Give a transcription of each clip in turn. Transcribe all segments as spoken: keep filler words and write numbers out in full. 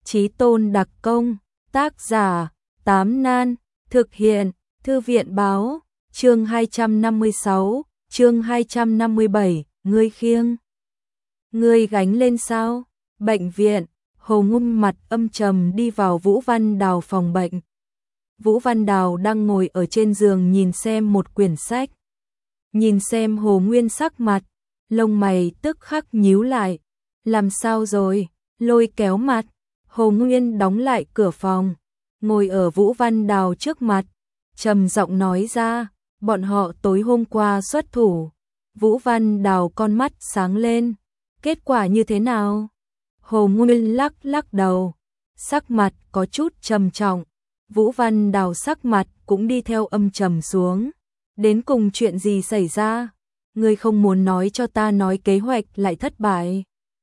Chí tôn đặc công, tác giả, Tám Nan, thực hiện, Thư viện báo, chương hai trăm năm mươi sáu, chương hai trăm năm mươi bảy, ngươi khiêng. Ngươi gánh lên sao? Bệnh viện, Hồ Ngum mặt âm trầm đi vào Vũ Văn Đào phòng bệnh. Vũ Văn Đào đang ngồi ở trên giường nhìn xem một quyển sách. Nhìn xem Hồ Nguyên sắc mặt, lông mày tức khắc nhíu lại. Làm sao rồi? Lôi kéo mặt. Hồ Nguyên đóng lại cửa phòng, ngồi ở Vũ Văn Đào trước mặt, trầm giọng nói ra, bọn họ tối hôm qua xuất thủ. Vũ Văn Đào con mắt sáng lên, kết quả như thế nào? Hồ Nguyên lắc lắc đầu, sắc mặt có chút trầm trọng. Vũ Văn Đào sắc mặt cũng đi theo âm trầm xuống. Đến cùng chuyện gì xảy ra? Ngươi không muốn nói cho ta nói kế hoạch lại thất bại.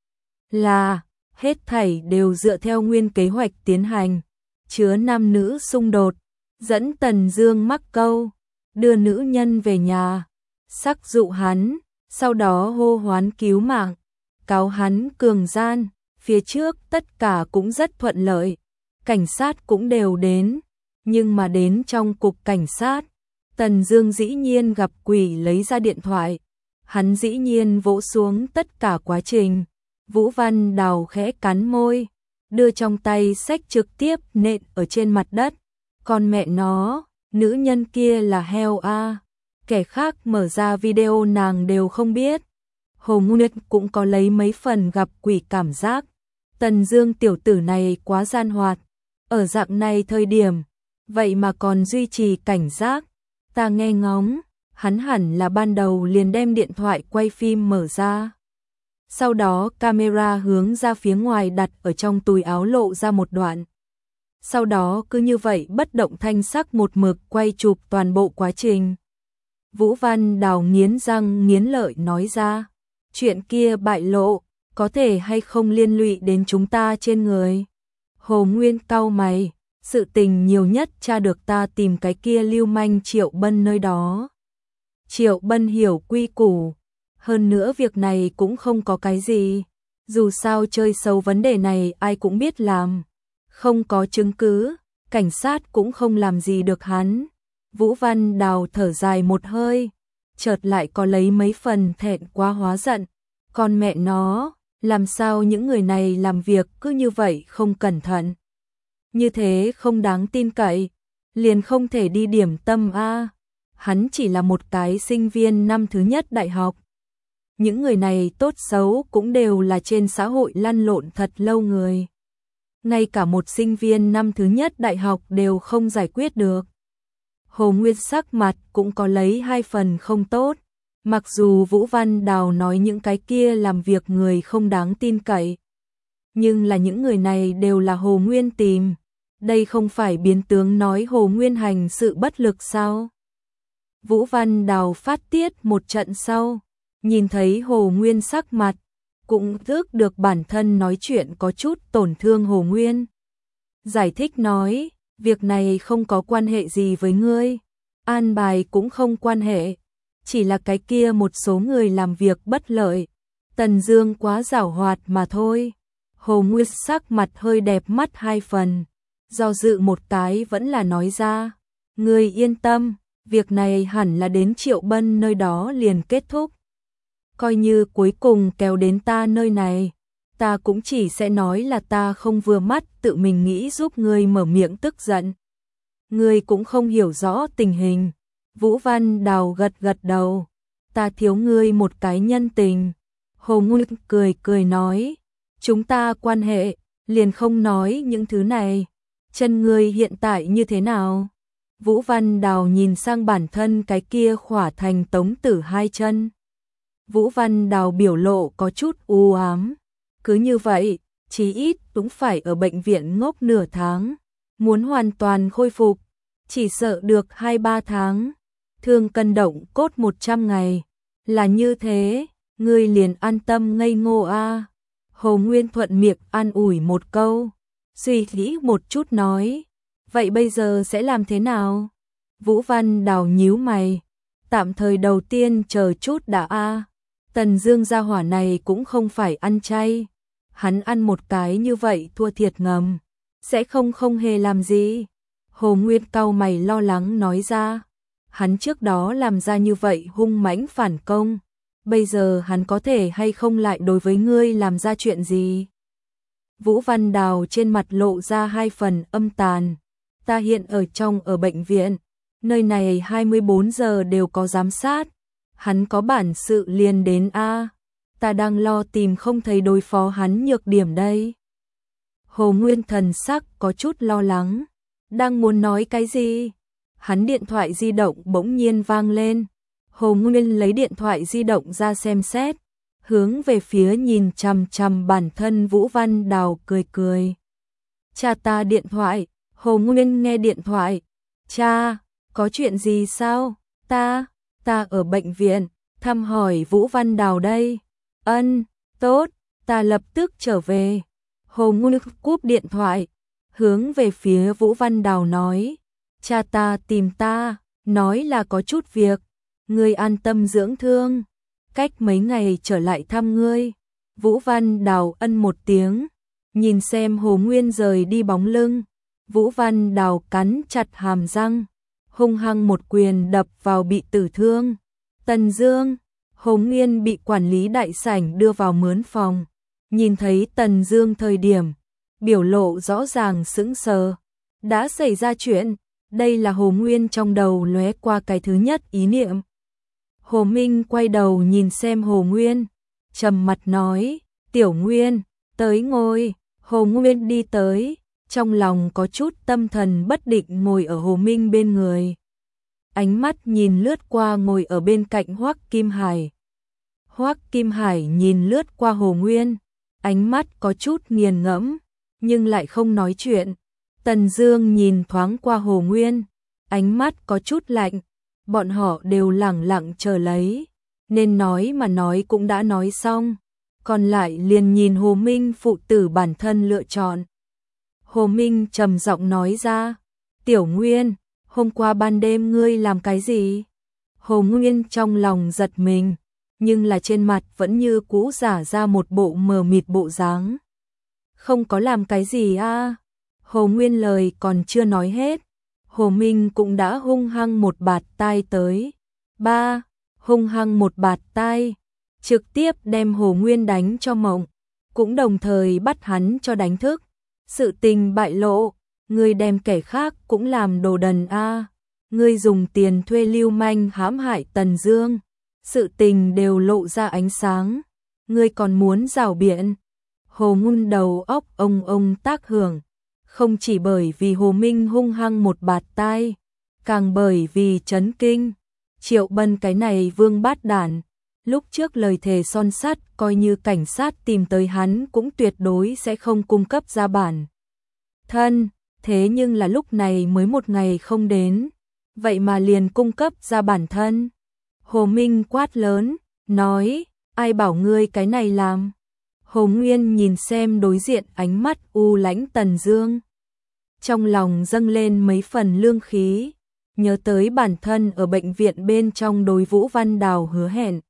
Là, hết thảy đều dựa theo nguyên kế hoạch tiến hành, chứa nam nữ xung đột, dẫn Tần Dương mắc câu, đưa nữ nhân về nhà, sắc dụ hắn, sau đó hô hoán cứu mạng, cáo hắn cường gian. Phía trước tất cả cũng rất thuận lợi, cảnh sát cũng đều đến, nhưng mà đến trong cục cảnh sát, Tần Dương dĩ nhiên gặp quỷ lấy ra điện thoại, hắn dĩ nhiên vỗ xuống tất cả quá trình. Vũ Văn Đào khẽ cắn môi, đưa trong tay sách trực tiếp nện ở trên mặt đất. Con mẹ nó, nữ nhân kia là heo a, kẻ khác mở ra video nàng đều không biết. Hồ Nguyệt cũng có lấy mấy phần gặp quỷ cảm giác. Tần Dương tiểu tử này quá gian hoạt, ở dạng này thời điểm, vậy mà còn duy trì cảnh giác. Ta nghe ngóng, hắn hẳn là ban đầu liền đem điện thoại quay phim mở ra. Sau đó camera hướng ra phía ngoài đặt ở trong túi áo lộ ra một đoạn. Sau đó cứ như vậy bất động thanh sắc một mực quay chụp toàn bộ quá trình. Vũ Văn Đào nghiến răng nghiến lợi nói ra, chuyện kia bại lộ, có thể hay không liên lụy đến chúng ta trên người. Hồ Nguyên cau mày, sự tình nhiều nhất tra được ta tìm cái kia lưu manh Triệu Bân nơi đó. Triệu Bân hiểu quy củ, hơn nữa việc này cũng không có cái gì, dù sao chơi xấu vấn đề này ai cũng biết làm, không có chứng cứ, cảnh sát cũng không làm gì được hắn. Vũ Văn Đào thở dài một hơi, chợt lại có lấy mấy phần thẹn quá hóa giận, con mẹ nó, làm sao những người này làm việc cứ như vậy không cẩn thận, như thế không đáng tin cậy, liền không thể đi điểm tâm a. Hắn chỉ là một cái sinh viên năm thứ nhất đại học. Những người này tốt xấu cũng đều là trên xã hội lăn lộn thật lâu người. Ngay cả một sinh viên năm thứ nhất đại học đều không giải quyết được. Hồ Nguyên sắc mặt cũng có lấy hai phần không tốt. Mặc dù Vũ Văn Đào nói những cái kia làm việc người không đáng tin cậy, nhưng là những người này đều là Hồ Nguyên tìm. Đây không phải biến tướng nói Hồ Nguyên hành sự bất lực sao? Vũ Văn Đào phát tiết một trận sau, nhìn thấy Hồ Nguyên sắc mặt, cũng ước được bản thân nói chuyện có chút tổn thương Hồ Nguyên. Giải thích nói, việc này không có quan hệ gì với ngươi, an bài cũng không quan hệ, chỉ là cái kia một số người làm việc bất lợi, Tần Dương quá giảo hoạt mà thôi. Hồ Nguyên sắc mặt hơi đẹp mắt hai phần, do dự một cái vẫn là nói ra, ngươi yên tâm, việc này hẳn là đến Triệu Bân nơi đó liền kết thúc. Coi như cuối cùng kéo đến ta nơi này, ta cũng chỉ sẽ nói là ta không vừa mắt tự mình nghĩ giúp ngươi mở miệng tức giận. Ngươi cũng không hiểu rõ tình hình. Vũ Văn Đào gật gật đầu, ta thiếu ngươi một cái nhân tình. Hồ Nguyên cười cười nói, chúng ta quan hệ, liền không nói những thứ này. Chân ngươi hiện tại như thế nào? Vũ Văn Đào nhìn sang bản thân cái kia khỏa thành tống tử hai chân. Vũ Văn Đào biểu lộ có chút u ám. Cứ như vậy, chí ít cũng phải ở bệnh viện ngốc nửa tháng. Muốn hoàn toàn khôi phục, chỉ sợ được hai ba tháng. Thương cân động cốt một trăm ngày. Là như thế, ngươi liền an tâm ngây ngô a. Hồ Nguyên thuận miệng an ủi một câu, suy nghĩ một chút nói, vậy bây giờ sẽ làm thế nào? Vũ Văn Đào nhíu mày, tạm thời đầu tiên chờ chút đã a. Tần Dương gia hỏa này cũng không phải ăn chay, hắn ăn một cái như vậy thua thiệt ngầm, sẽ không không hề làm gì. Hồ Nguyên cau mày lo lắng nói ra, hắn trước đó làm ra như vậy hung mãnh phản công, bây giờ hắn có thể hay không lại đối với ngươi làm ra chuyện gì? Vũ Văn Đào trên mặt lộ ra hai phần âm tàn, ta hiện ở trong ở bệnh viện, nơi này hai mươi bốn giờ đều có giám sát, hắn có bản sự liền đến a, ta đang lo tìm không thấy đối phó hắn nhược điểm đây. Hồ Nguyên thần sắc có chút lo lắng, đang muốn nói cái gì? Hắn điện thoại di động bỗng nhiên vang lên. Hồ Nguyên lấy điện thoại di động ra xem xét, hướng về phía nhìn chằm chằm bản thân Vũ Văn Đào cười cười. Cha ta điện thoại, Hồ Nguyên nghe điện thoại. Cha, có chuyện gì sao? Ta, ta ở bệnh viện, thăm hỏi Vũ Văn Đào đây. Ân, tốt, ta lập tức trở về. Hồ Nguyên cúp điện thoại, hướng về phía Vũ Văn Đào nói. Cha ta tìm ta, nói là có chút việc. Ngươi an tâm dưỡng thương, cách mấy ngày trở lại thăm ngươi. Vũ Văn Đào ân một tiếng, nhìn xem Hồ Nguyên rời đi bóng lưng. Vũ Văn Đào cắn chặt hàm răng, hung hăng một quyền đập vào bị tử thương. Tần Dương, Hồ Nguyên bị quản lý đại sảnh đưa vào mướn phòng, nhìn thấy Tần Dương thời điểm, biểu lộ rõ ràng sững sờ. Đã xảy ra chuyện, đây là Hồ Nguyên trong đầu lóe qua cái thứ nhất ý niệm. Hồ Minh quay đầu nhìn xem Hồ Nguyên, trầm mặt nói, Tiểu Nguyên, tới ngồi. Hồ Nguyên đi tới, trong lòng có chút tâm thần bất định ngồi ở Hồ Minh bên người. Ánh mắt nhìn lướt qua ngồi ở bên cạnh Hoắc Kim Hải. Hoắc Kim Hải nhìn lướt qua Hồ Nguyên, ánh mắt có chút nghiền ngẫm, nhưng lại không nói chuyện. Tần Dương nhìn thoáng qua Hồ Nguyên, ánh mắt có chút lạnh. Bọn họ đều lẳng lặng chờ lấy, nên nói mà nói cũng đã nói xong, còn lại liền nhìn Hồ Minh phụ tử bản thân lựa chọn. Hồ Minh trầm giọng nói ra, Tiểu Nguyên, hôm qua ban đêm ngươi làm cái gì? Hồ Nguyên trong lòng giật mình, nhưng là trên mặt vẫn như cũ giả ra một bộ mờ mịt bộ dáng. Không có làm cái gì a? À? Hồ Nguyên lời còn chưa nói hết, Hồ Minh cũng đã hung hăng một bạt tai tới. Ba, hung hăng một bạt tai, trực tiếp đem Hồ Nguyên đánh cho mộng, cũng đồng thời bắt hắn cho đánh thức. Sự tình bại lộ, ngươi đem kẻ khác cũng làm đồ đần a, à. Ngươi dùng tiền thuê lưu manh hãm hại Tần Dương, sự tình đều lộ ra ánh sáng, ngươi còn muốn rảo biện. Hồ Nguyên đầu óc ông ông tác hưởng, không chỉ bởi vì Hồ Minh hung hăng một bạt tai, càng bởi vì chấn kinh. Triệu Bân cái này vương bát đản, lúc trước lời thề son sắt, coi như cảnh sát tìm tới hắn cũng tuyệt đối sẽ không cung cấp ra bản thân, thế nhưng là lúc này mới một ngày không đến, vậy mà liền cung cấp ra bản thân. Hồ Minh quát lớn, nói, ai bảo ngươi cái này làm? Hồ Nguyên nhìn xem đối diện ánh mắt u lãnh Tần Dương, trong lòng dâng lên mấy phần lương khí, nhớ tới bản thân ở bệnh viện bên trong đối Vũ Văn Đào hứa hẹn.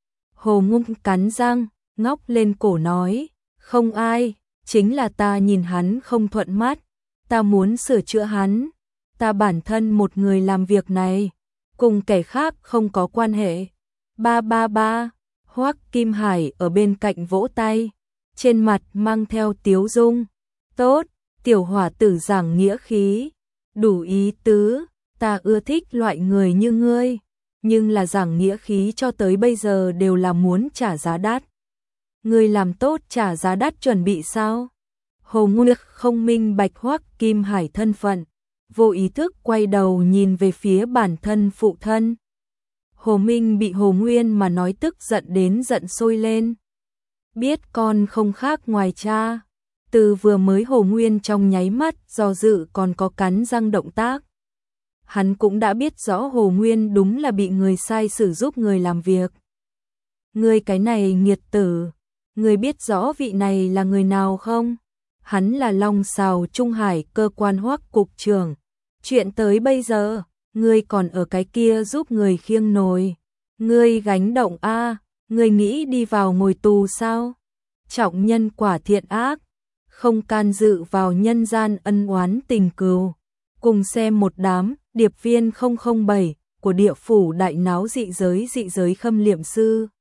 Hồ Ngung cắn răng, ngóc lên cổ nói, không ai, chính là ta nhìn hắn không thuận mắt, ta muốn sửa chữa hắn, ta bản thân một người làm việc này, cùng kẻ khác không có quan hệ. Ba ba ba, Hoắc Kim Hải ở bên cạnh vỗ tay, trên mặt mang theo tiếu dung. Tốt, tiểu hỏa tử giảng nghĩa khí, đủ ý tứ, ta ưa thích loại người như ngươi, nhưng là giảng nghĩa khí cho tới bây giờ đều là muốn trả giá đắt. Ngươi làm tốt trả giá đắt chuẩn bị sao? Hồ Ngư không minh bạch Hoắc Kim Hải thân phận, vô ý thức quay đầu nhìn về phía bản thân phụ thân. Hồ Minh bị Hồ Nguyên mà nói tức giận đến giận sôi lên. Biết con không khác ngoài cha, từ vừa mới Hồ Nguyên trong nháy mắt do dự còn có cắn răng động tác. Hắn cũng đã biết rõ Hồ Nguyên đúng là bị người sai sử giúp người làm việc. Ngươi cái này nghiệt tử, ngươi biết rõ vị này là người nào không? Hắn là Long Sào Trung Hải cơ quan Hoắc cục trưởng. Chuyện tới bây giờ, ngươi còn ở cái kia giúp người khiêng nồi. Ngươi gánh động a, ngươi nghĩ đi vào ngồi tù sao? trọng nhân quả thiện ác, không can dự vào nhân gian ân oán tình cừu. Cùng xem một đám điệp viên không không bảy của địa phủ đại náo dị giới dị giới khâm liệm sư.